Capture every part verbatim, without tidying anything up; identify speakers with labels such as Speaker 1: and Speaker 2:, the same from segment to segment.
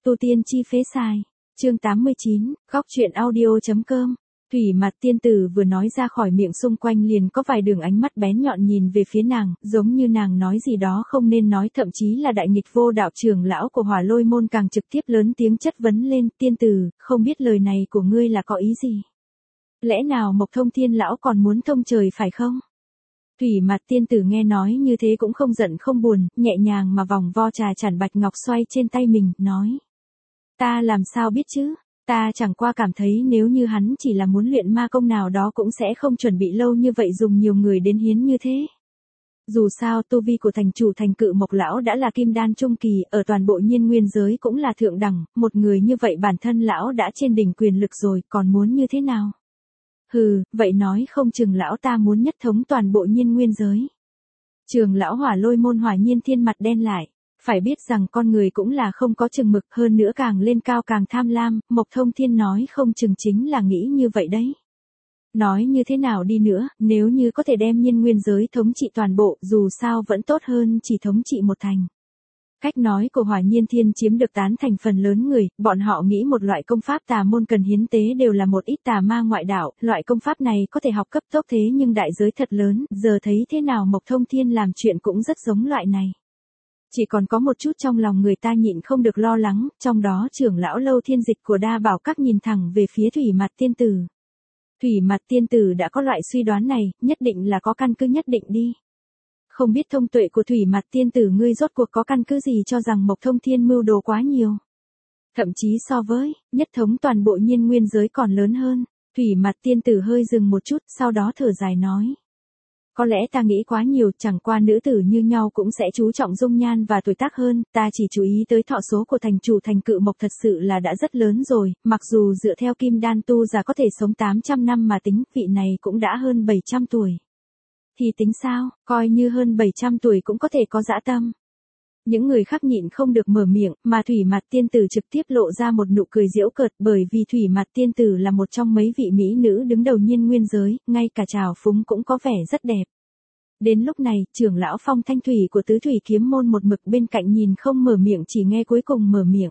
Speaker 1: tu tiên chi phế xài. Chương tám mươi chín, góc truyện audio.com. Thủy Mặt tiên tử vừa nói ra khỏi miệng, xung quanh liền có vài đường ánh mắt bén nhọn nhìn về phía nàng, giống như nàng nói gì đó không nên nói, thậm chí là đại nghịch vô đạo trưởng lão của Hỏa Lôi môn càng trực tiếp lớn tiếng chất vấn lên, tiên tử, không biết lời này của ngươi là có ý gì? Lẽ nào Mộc Thông Thiên lão còn muốn thông trời phải không? Thủy Mặt tiên tử nghe nói như thế cũng không giận không buồn, nhẹ nhàng mà vòng vo trà chản bạch ngọc xoay trên tay mình, nói. Ta làm sao biết chứ? Ta chẳng qua cảm thấy nếu như hắn chỉ là muốn luyện ma công nào đó cũng sẽ không chuẩn bị lâu như vậy dùng nhiều người đến hiến như thế. Dù sao tu vi của thành chủ Thành Cự Mộc lão đã là kim đan trung kỳ, ở toàn bộ Nhiên Nguyên giới cũng là thượng đẳng, một người như vậy bản thân lão đã trên đỉnh quyền lực rồi, còn muốn như thế nào? Hừ, vậy nói không chừng lão ta muốn nhất thống toàn bộ Nhiên Nguyên giới. Trường lão Hỏa Lôi môn Hỏa Nhiên Thiên mặt đen lại. Phải biết rằng con người cũng là không có chừng mực, hơn nữa càng lên cao càng tham lam, Mộc Thông Thiên nói không chừng chính là nghĩ như vậy đấy. Nói như thế nào đi nữa, nếu như có thể đem Nhiên Nguyên giới thống trị toàn bộ, dù sao vẫn tốt hơn chỉ thống trị một thành. Cách nói của Hỏa Nhiên Thiên chiếm được tán thành phần lớn người, bọn họ nghĩ một loại công pháp tà môn cần hiến tế đều là một ít tà ma ngoại đạo, loại công pháp này có thể học cấp tốc thế nhưng đại giới thật lớn, giờ thấy thế nào Mộc Thông Thiên làm chuyện cũng rất giống loại này. Chỉ còn có một chút trong lòng người ta nhịn không được lo lắng, trong đó trưởng lão Lâu Thiên Dịch của Đa Bảo Các nhìn thẳng về phía Thủy Mặt tiên tử. Thủy Mặt tiên tử đã có loại suy đoán này, nhất định là có căn cứ nhất định đi. Không biết thông tuệ của Thủy Mặt tiên tử ngươi rốt cuộc có căn cứ gì cho rằng Mộc Thông Thiên mưu đồ quá nhiều. Thậm chí so với, nhất thống toàn bộ Nhiên Nguyên giới còn lớn hơn. Thủy Mặt tiên tử hơi dừng một chút, sau đó thở dài nói. Có lẽ ta nghĩ quá nhiều, chẳng qua nữ tử như nhau cũng sẽ chú trọng dung nhan và tuổi tác hơn, ta chỉ chú ý tới thọ số của thành chủ Thành Cự Mộc thật sự là đã rất lớn rồi, mặc dù dựa theo kim đan tu già có thể sống tám trăm năm mà tính, vị này cũng đã hơn bảy trăm tuổi. Thì tính sao, coi như hơn bảy trăm tuổi cũng có thể có dã tâm. Những người khác nhịn không được mở miệng, mà Thủy Mặt tiên tử trực tiếp lộ ra một nụ cười giễu cợt, bởi vì Thủy Mặt tiên tử là một trong mấy vị mỹ nữ đứng đầu Nhiên Nguyên giới, ngay cả trào phúng cũng có vẻ rất đẹp. Đến lúc này, trưởng lão Phong Thanh Thủy của Tứ Thủy Kiếm môn một mực bên cạnh nhìn không mở miệng, chỉ nghe cuối cùng mở miệng.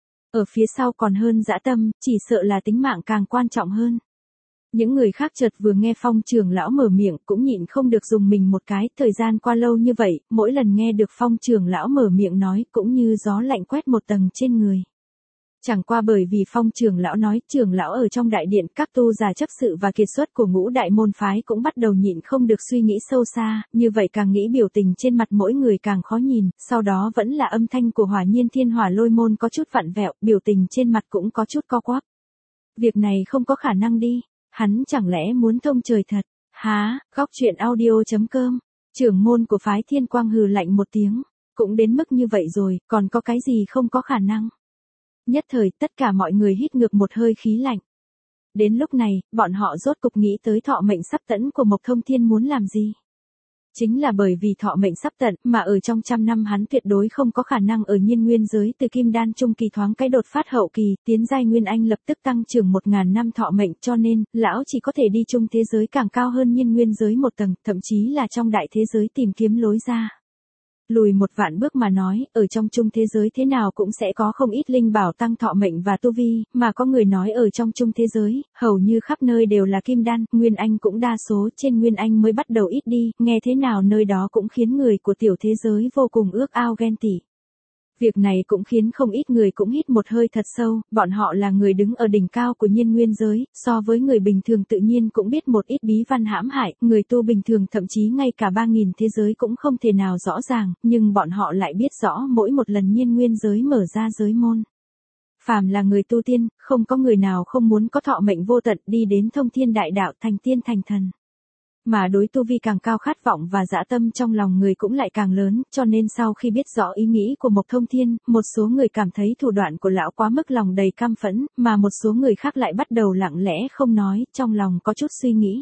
Speaker 1: Ở phía sau còn hơn dã tâm, chỉ sợ là tính mạng càng quan trọng hơn. Những người khác chợt vừa nghe Phong trưởng lão mở miệng cũng nhịn không được dùng mình một cái, thời gian qua lâu như vậy, mỗi lần nghe được Phong trưởng lão mở miệng nói cũng như gió lạnh quét một tầng trên người. Chẳng qua bởi vì Phong trưởng lão nói, trưởng lão ở trong đại điện, các tu già chấp sự và kiệt xuất của ngũ đại môn phái cũng bắt đầu nhịn không được suy nghĩ sâu xa, như vậy càng nghĩ biểu tình trên mặt mỗi người càng khó nhìn, sau đó vẫn là âm thanh của Hỏa Nhiên Thiên Hỏa Lôi môn có chút vặn vẹo, biểu tình trên mặt cũng có chút co quắp. Việc này không có khả năng đi, hắn chẳng lẽ muốn thông trời thật? Há, góc truyện audio.com, trưởng môn của phái Thiên Quang hừ lạnh một tiếng, cũng đến mức như vậy rồi, còn có cái gì không có khả năng? Nhất thời, tất cả mọi người hít ngược một hơi khí lạnh. Đến lúc này, bọn họ rốt cục nghĩ tới thọ mệnh sắp tận của Mộc Thông Thiên muốn làm gì. Chính là bởi vì thọ mệnh sắp tận, mà ở trong trăm năm hắn tuyệt đối không có khả năng ở Nhiên Nguyên giới từ kim đan trung kỳ thoáng cái đột phát hậu kỳ, tiến giai Nguyên Anh lập tức tăng trưởng một ngàn năm thọ mệnh, cho nên, lão chỉ có thể đi chung thế giới càng cao hơn Nhiên Nguyên giới một tầng, thậm chí là trong đại thế giới tìm kiếm lối ra. Lùi một vạn bước mà nói, ở trong chung thế giới thế nào cũng sẽ có không ít linh bảo tăng thọ mệnh và tu vi, mà có người nói ở trong chung thế giới, hầu như khắp nơi đều là kim đan, Nguyên Anh cũng đa số, trên Nguyên Anh mới bắt đầu ít đi, nghe thế nào nơi đó cũng khiến người của tiểu thế giới vô cùng ước ao ghen tị. Việc này cũng khiến không ít người cũng hít một hơi thật sâu, bọn họ là người đứng ở đỉnh cao của Nhiên Nguyên giới, so với người bình thường tự nhiên cũng biết một ít bí văn hãm hại, người tu bình thường thậm chí ngay cả ba nghìn thế giới cũng không thể nào rõ ràng, nhưng bọn họ lại biết rõ mỗi một lần Nhiên Nguyên giới mở ra giới môn. Phàm là người tu tiên, không có người nào không muốn có thọ mệnh vô tận đi đến thông thiên đại đạo thành tiên thành thần. Mà đối tu vi càng cao khát vọng và dã tâm trong lòng người cũng lại càng lớn, cho nên sau khi biết rõ ý nghĩ của Mộc Thông Thiên, một số người cảm thấy thủ đoạn của lão quá mức lòng đầy căm phẫn, mà một số người khác lại bắt đầu lặng lẽ không nói, trong lòng có chút suy nghĩ.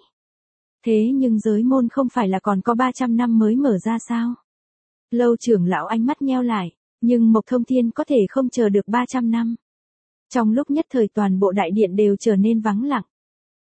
Speaker 1: Thế nhưng giới môn không phải là còn có ba trăm năm mới mở ra sao? Lâu trưởng lão ánh mắt nheo lại, nhưng Mộc Thông Thiên có thể không chờ được ba trăm năm. Trong lúc nhất thời toàn bộ đại điện đều trở nên vắng lặng.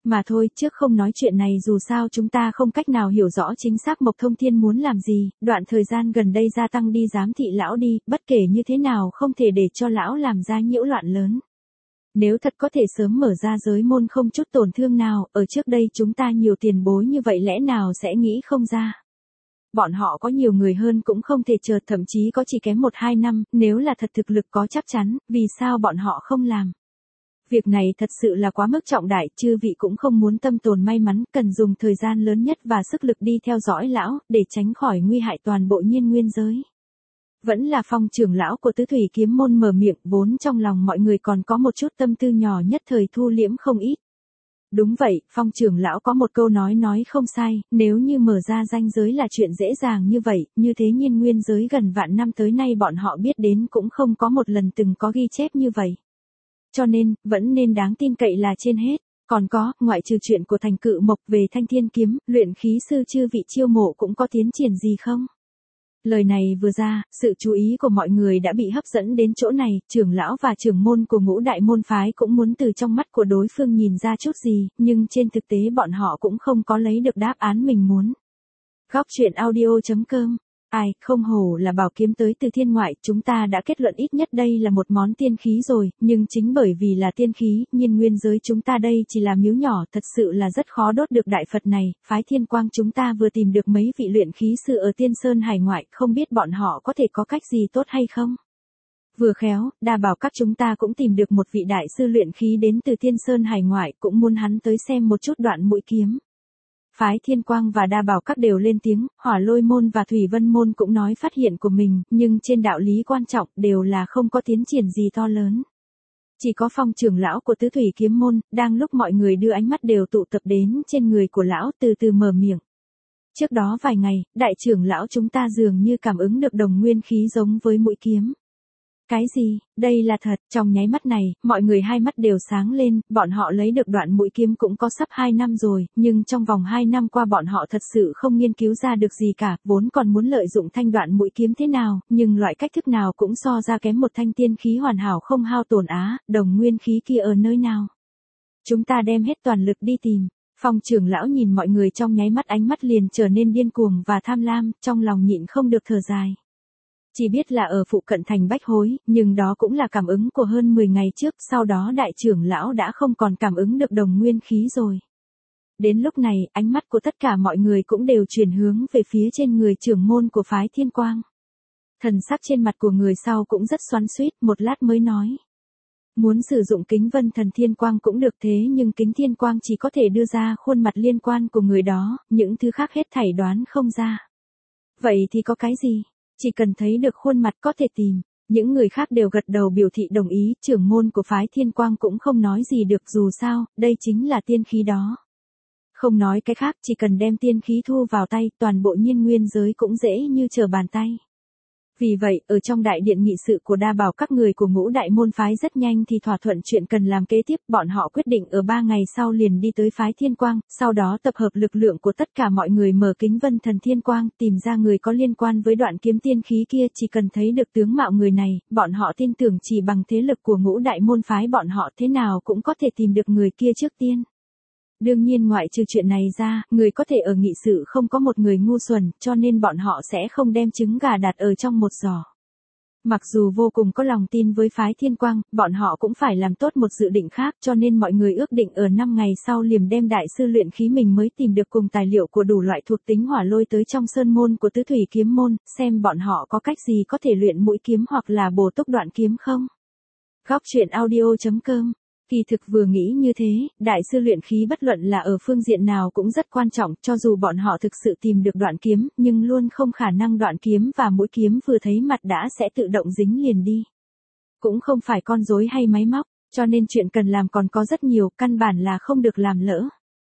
Speaker 1: Mà thôi, trước không nói chuyện này dù sao chúng ta không cách nào hiểu rõ chính xác Mộc Thông Thiên muốn làm gì, đoạn thời gian gần đây gia tăng đi giám thị lão đi, bất kể như thế nào không thể để cho lão làm ra nhiễu loạn lớn. Nếu thật có thể sớm mở ra giới môn không chút tổn thương nào, ở trước đây chúng ta nhiều tiền bối như vậy lẽ nào sẽ nghĩ không ra. Bọn họ có nhiều người hơn cũng không thể chờ, thậm chí có chỉ kém một hai năm, nếu là thật thực lực có chắc chắn, vì sao bọn họ không làm. Việc này thật sự là quá mức trọng đại, chư vị cũng không muốn tâm tồn may mắn, cần dùng thời gian lớn nhất và sức lực đi theo dõi lão, để tránh khỏi nguy hại toàn bộ nhiên nguyên giới. Vẫn là Phong trưởng lão của Tứ Thủy Kiếm môn mở miệng, vốn trong lòng mọi người còn có một chút tâm tư nhỏ nhất thời thu liễm không ít. Đúng vậy, Phong trưởng lão có một câu nói nói không sai, nếu như mở ra ranh giới là chuyện dễ dàng như vậy, như thế nhiên nguyên giới gần vạn năm tới nay bọn họ biết đến cũng không có một lần từng có ghi chép như vậy. Cho nên, vẫn nên đáng tin cậy là trên hết. Còn có, ngoại trừ chuyện của thành cự mộc về thanh thiên kiếm, luyện khí sư chư vị chiêu mộ cũng có tiến triển gì không? Lời này vừa ra, sự chú ý của mọi người đã bị hấp dẫn đến chỗ này, trưởng lão và trưởng môn của ngũ đại môn phái cũng muốn từ trong mắt của đối phương nhìn ra chút gì, nhưng trên thực tế bọn họ cũng không có lấy được đáp án mình muốn. Góc truyện audio chấm com. Ai, không hổ là bảo kiếm tới từ thiên ngoại, chúng ta đã kết luận ít nhất đây là một món tiên khí rồi, nhưng chính bởi vì là tiên khí, nhiên nguyên giới chúng ta đây chỉ là miếu nhỏ, thật sự là rất khó đốt được đại Phật này, phái thiên quang chúng ta vừa tìm được mấy vị luyện khí sư ở tiên sơn hải ngoại, không biết bọn họ có thể có cách gì tốt hay không? Vừa khéo, đa bảo các chúng ta cũng tìm được một vị đại sư luyện khí đến từ tiên sơn hải ngoại, cũng muốn hắn tới xem một chút đoạn mũi kiếm. Phái Thiên Quang và Đa Bảo các đều lên tiếng, Hỏa Lôi môn và Thủy Vân môn cũng nói phát hiện của mình, nhưng trên đạo lý quan trọng đều là không có tiến triển gì to lớn. Chỉ có Phong trưởng lão của Tứ Thủy Kiếm môn, đang lúc mọi người đưa ánh mắt đều tụ tập đến trên người của lão, từ từ mở miệng. Trước đó vài ngày, đại trưởng lão chúng ta dường như cảm ứng được đồng nguyên khí giống với mũi kiếm. Cái gì, đây là thật, trong nháy mắt này, mọi người hai mắt đều sáng lên, bọn họ lấy được đoạn mũi kiếm cũng có sắp hai năm rồi, nhưng trong vòng hai năm qua bọn họ thật sự không nghiên cứu ra được gì cả, vốn còn muốn lợi dụng thanh đoạn mũi kiếm thế nào, nhưng loại cách thức nào cũng so ra kém một thanh tiên khí hoàn hảo không hao tổn á, đồng nguyên khí kia ở nơi nào. Chúng ta đem hết toàn lực đi tìm. Phong trưởng lão nhìn mọi người trong nháy mắt ánh mắt liền trở nên điên cuồng và tham lam, trong lòng nhịn không được thở dài. Chỉ biết là ở phụ cận thành Bách Hối, nhưng đó cũng là cảm ứng của hơn mười ngày trước, sau đó đại trưởng lão đã không còn cảm ứng được đồng nguyên khí rồi. Đến lúc này, ánh mắt của tất cả mọi người cũng đều chuyển hướng về phía trên người trưởng môn của phái Thiên Quang. Thần sắc trên mặt của người sau cũng rất xoắn xuýt, một lát mới nói. Muốn sử dụng kính vân thần thiên quang cũng được thế nhưng kính thiên quang chỉ có thể đưa ra khuôn mặt liên quan của người đó, những thứ khác hết thảy đoán không ra. Vậy thì có cái gì? Chỉ cần thấy được khuôn mặt có thể tìm. Những người khác đều gật đầu biểu thị đồng ý, trưởng môn của phái thiên quang cũng không nói gì được dù sao, đây chính là tiên khí đó. Không nói cái khác, chỉ cần đem tiên khí thu vào tay, toàn bộ nhiên nguyên giới cũng dễ như trở bàn tay. Vì vậy, ở trong đại điện nghị sự của Đa Bảo các người của ngũ đại môn phái rất nhanh thì thỏa thuận chuyện cần làm kế tiếp, bọn họ quyết định ở ba ngày sau liền đi tới phái Thiên Quang, sau đó tập hợp lực lượng của tất cả mọi người mở kính vân thần Thiên Quang, tìm ra người có liên quan với đoạn kiếm tiên khí kia, chỉ cần thấy được tướng mạo người này, bọn họ tin tưởng chỉ bằng thế lực của ngũ đại môn phái bọn họ thế nào cũng có thể tìm được người kia trước tiên. Đương nhiên ngoại trừ chuyện này ra, người có thể ở nghị sự không có một người ngu xuẩn, cho nên bọn họ sẽ không đem trứng gà đặt ở trong một giỏ. Mặc dù vô cùng có lòng tin với phái Thiên Quang, bọn họ cũng phải làm tốt một dự định khác, cho nên mọi người ước định ở năm ngày sau liền đem đại sư luyện khí mình mới tìm được cùng tài liệu của đủ loại thuộc tính hỏa lôi tới trong sơn môn của Tứ Thủy Kiếm môn, xem bọn họ có cách gì có thể luyện mũi kiếm hoặc là bổ túc đoạn kiếm không. Góc truyện audio chấm com. Kỳ thực vừa nghĩ như thế, đại sư luyện khí bất luận là ở phương diện nào cũng rất quan trọng, cho dù bọn họ thực sự tìm được đoạn kiếm, nhưng luôn không khả năng đoạn kiếm và mũi kiếm vừa thấy mặt đã sẽ tự động dính liền đi. Cũng không phải con rối hay máy móc, cho nên chuyện cần làm còn có rất nhiều, căn bản là không được làm lỡ.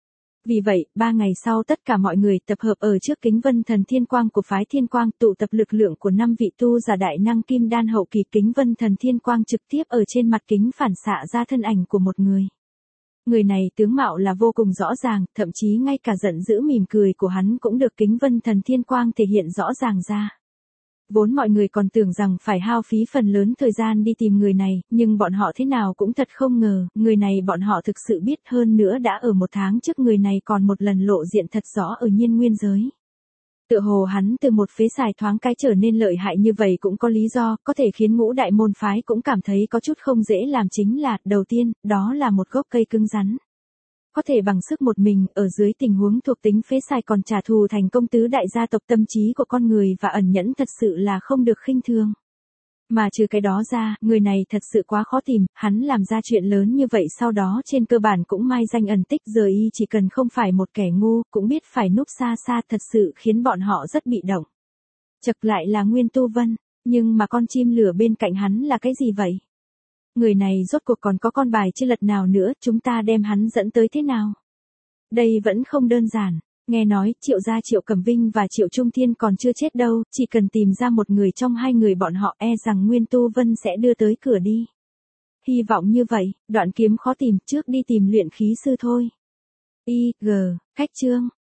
Speaker 1: Vì vậy, ba ngày sau tất cả mọi người tập hợp ở trước kính vân thần Thiên Quang của phái Thiên Quang, tụ tập lực lượng của năm vị tu giả đại năng kim đan hậu kỳ, kính vân thần Thiên Quang trực tiếp ở trên mặt kính phản xạ ra thân ảnh của một người. Người này tướng mạo là vô cùng rõ ràng, thậm chí ngay cả giận dữ mỉm cười của hắn cũng được kính vân thần Thiên Quang thể hiện rõ ràng ra. Vốn mọi người còn tưởng rằng phải hao phí phần lớn thời gian đi tìm người này, nhưng bọn họ thế nào cũng thật không ngờ, người này bọn họ thực sự biết, hơn nữa đã ở một tháng trước người này còn một lần lộ diện thật rõ ở Nhiên Nguyên giới. Tựa hồ hắn từ một phế xài thoáng cái trở nên lợi hại như vậy cũng có lý do, có thể khiến ngũ đại môn phái cũng cảm thấy có chút không dễ làm, chính là, đầu tiên, đó là một gốc cây cứng rắn. Có thể bằng sức một mình, ở dưới tình huống thuộc tính phế xài còn trả thù thành công tứ đại gia tộc, tâm trí của con người và ẩn nhẫn thật sự là không được khinh thường. Mà trừ cái đó ra, người này thật sự quá khó tìm, hắn làm ra chuyện lớn như vậy sau đó trên cơ bản cũng mai danh ẩn tích, giờ y chỉ cần không phải một kẻ ngu, cũng biết phải núp xa xa, thật sự khiến bọn họ rất bị động. Chật lại là Nguyên Tu Vân, nhưng mà con chim lửa bên cạnh hắn là cái gì vậy? Người này rốt cuộc còn có con bài chưa lật nào nữa, chúng ta đem hắn dẫn tới thế nào? Đây vẫn không đơn giản. Nghe nói, Triệu gia Triệu Cẩm Vinh và Triệu Trung Thiên còn chưa chết đâu, chỉ cần tìm ra một người trong hai người bọn họ, e rằng Nguyên Tu Vân sẽ đưa tới cửa đi. Hy vọng như vậy, đoạn kiếm khó tìm, trước đi tìm luyện khí sư thôi. I, G, khách chương.